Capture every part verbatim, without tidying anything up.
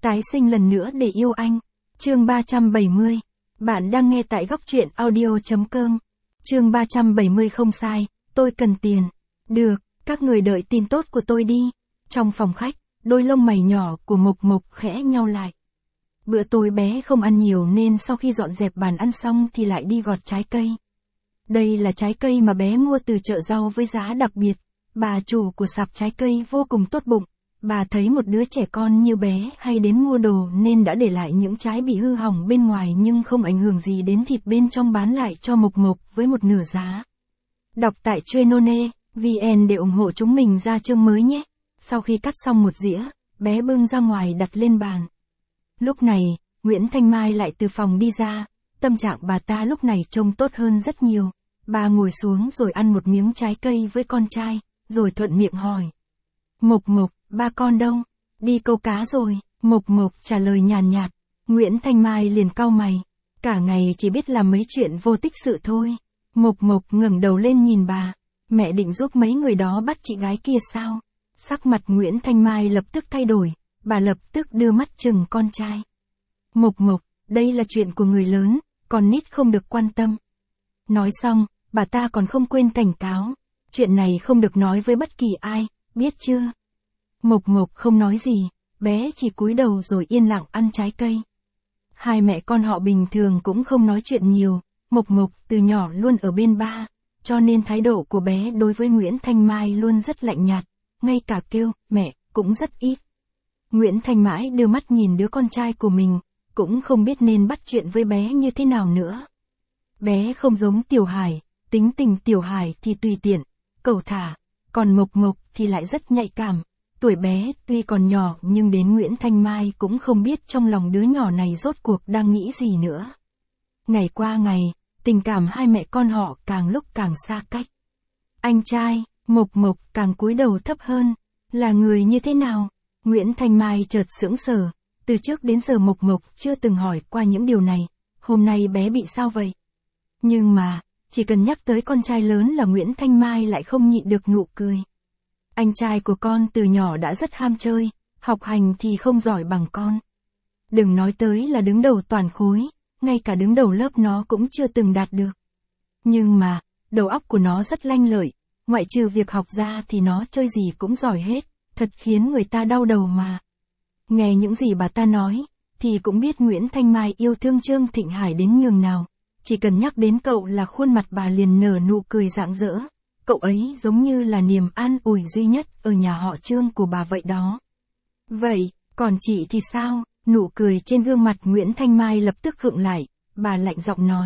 Tái sinh lần nữa để yêu anh. Chương ba trăm bảy mươi. Bạn đang nghe tại góc truyện audio.com. Chương ba trăm bảy mươi không sai, tôi cần tiền. Được, các người đợi tin tốt của tôi đi. Trong phòng khách, đôi lông mày nhỏ của Mộc Mộc khẽ nhau lại. Bữa tối bé không ăn nhiều nên sau khi dọn dẹp bàn ăn xong thì lại đi gọt trái cây. Đây là trái cây mà bé mua từ chợ rau với giá đặc biệt. Bà chủ của sạp trái cây vô cùng tốt bụng. Bà thấy một đứa trẻ con như bé hay đến mua đồ nên đã để lại những trái bị hư hỏng bên ngoài nhưng không ảnh hưởng gì đến thịt bên trong bán lại cho Mộc Mộc với một nửa giá. Đọc tại Chuyên.vn để ủng hộ chúng mình ra chương mới nhé. Sau khi cắt xong một dĩa, bé bưng ra ngoài đặt lên bàn. Lúc này, Nguyễn Thanh Mai lại từ phòng đi ra, tâm trạng bà ta lúc này trông tốt hơn rất nhiều. Bà ngồi xuống rồi ăn một miếng trái cây với con trai, rồi thuận miệng hỏi. Mộc Mộc, ba con đâu? Đi câu cá rồi, Mộc Mộc trả lời nhàn nhạt. Nguyễn Thanh Mai liền cau mày. Cả ngày chỉ biết làm mấy chuyện vô tích sự thôi. Mộc Mộc ngẩng đầu lên nhìn bà. Mẹ định giúp mấy người đó bắt chị gái kia sao? Sắc mặt Nguyễn Thanh Mai lập tức thay đổi. Bà lập tức đưa mắt chừng con trai. Mộc Mộc, đây là chuyện của người lớn, con nít không được quan tâm. Nói xong, bà ta còn không quên cảnh cáo. Chuyện này không được nói với bất kỳ ai, biết chưa? Mộc Mộc không nói gì, bé chỉ cúi đầu rồi yên lặng ăn trái cây. Hai mẹ con họ bình thường cũng không nói chuyện nhiều, Mộc Mộc từ nhỏ luôn ở bên ba, cho nên thái độ của bé đối với Nguyễn Thanh Mai luôn rất lạnh nhạt, ngay cả kêu mẹ cũng rất ít. Nguyễn Thanh mãi đưa mắt nhìn đứa con trai của mình, cũng không biết nên bắt chuyện với bé như thế nào nữa. Bé không giống Tiểu Hải, tính tình Tiểu Hải thì tùy tiện, cẩu thả, còn Mộc Mộc thì lại rất nhạy cảm. Tuổi bé tuy còn nhỏ nhưng đến Nguyễn Thanh Mai cũng không biết trong lòng đứa nhỏ này rốt cuộc đang nghĩ gì nữa. Ngày qua ngày, tình cảm hai mẹ con họ càng lúc càng xa cách. Anh trai, Mộc Mộc càng cúi đầu thấp hơn, là người như thế nào? Nguyễn Thanh Mai chợt sững sờ, từ trước đến giờ Mộc Mộc chưa từng hỏi qua những điều này, hôm nay bé bị sao vậy? Nhưng mà, chỉ cần nhắc tới con trai lớn là Nguyễn Thanh Mai lại không nhịn được nụ cười. Anh trai của con từ nhỏ đã rất ham chơi, học hành thì không giỏi bằng con. Đừng nói tới là đứng đầu toàn khối, ngay cả đứng đầu lớp nó cũng chưa từng đạt được. Nhưng mà, đầu óc của nó rất lanh lợi, ngoại trừ việc học ra thì nó chơi gì cũng giỏi hết, thật khiến người ta đau đầu mà. Nghe những gì bà ta nói, thì cũng biết Nguyễn Thanh Mai yêu thương Trương Thịnh Hải đến nhường nào. Chỉ cần nhắc đến cậu là khuôn mặt bà liền nở nụ cười rạng rỡ. Cậu ấy giống như là niềm an ủi duy nhất ở nhà họ Trương của bà vậy đó. Vậy, còn chị thì sao? Nụ cười trên gương mặt Nguyễn Thanh Mai lập tức khựng lại, bà lạnh giọng nói.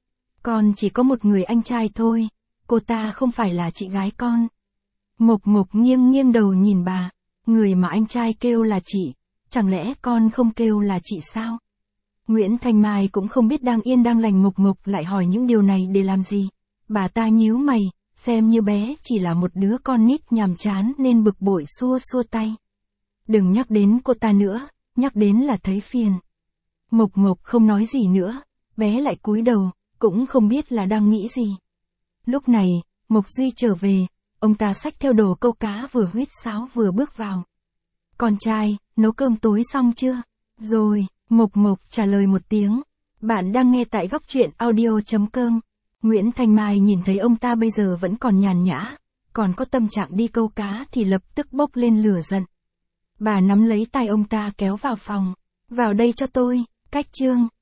Con chỉ có một người anh trai thôi, cô ta không phải là chị gái con. Mộc Mộc nghiêng nghiêng đầu nhìn bà, người mà anh trai kêu là chị, chẳng lẽ con không kêu là chị sao? Nguyễn Thanh Mai cũng không biết đang yên đang lành Mộc Mộc lại hỏi những điều này để làm gì. Bà ta nhíu mày, xem như bé chỉ là một đứa con nít nhàm chán nên bực bội xua xua tay. Đừng nhắc đến cô ta nữa, nhắc đến là thấy phiền. Mộc Mộc không nói gì nữa, bé lại cúi đầu, cũng không biết là đang nghĩ gì. Lúc này, Mộc Duy trở về, ông ta xách theo đồ câu cá vừa huýt sáo vừa bước vào. Con trai, nấu cơm tối xong chưa? Rồi, Mộc Mộc trả lời một tiếng. Bạn đang nghe tại góc truyện audio.com. Nguyễn Thanh Mai nhìn thấy ông ta bây giờ vẫn còn nhàn nhã, còn có tâm trạng đi câu cá thì lập tức bốc lên lửa giận. Bà nắm lấy tay ông ta kéo vào phòng. Vào đây cho tôi, cách Trương,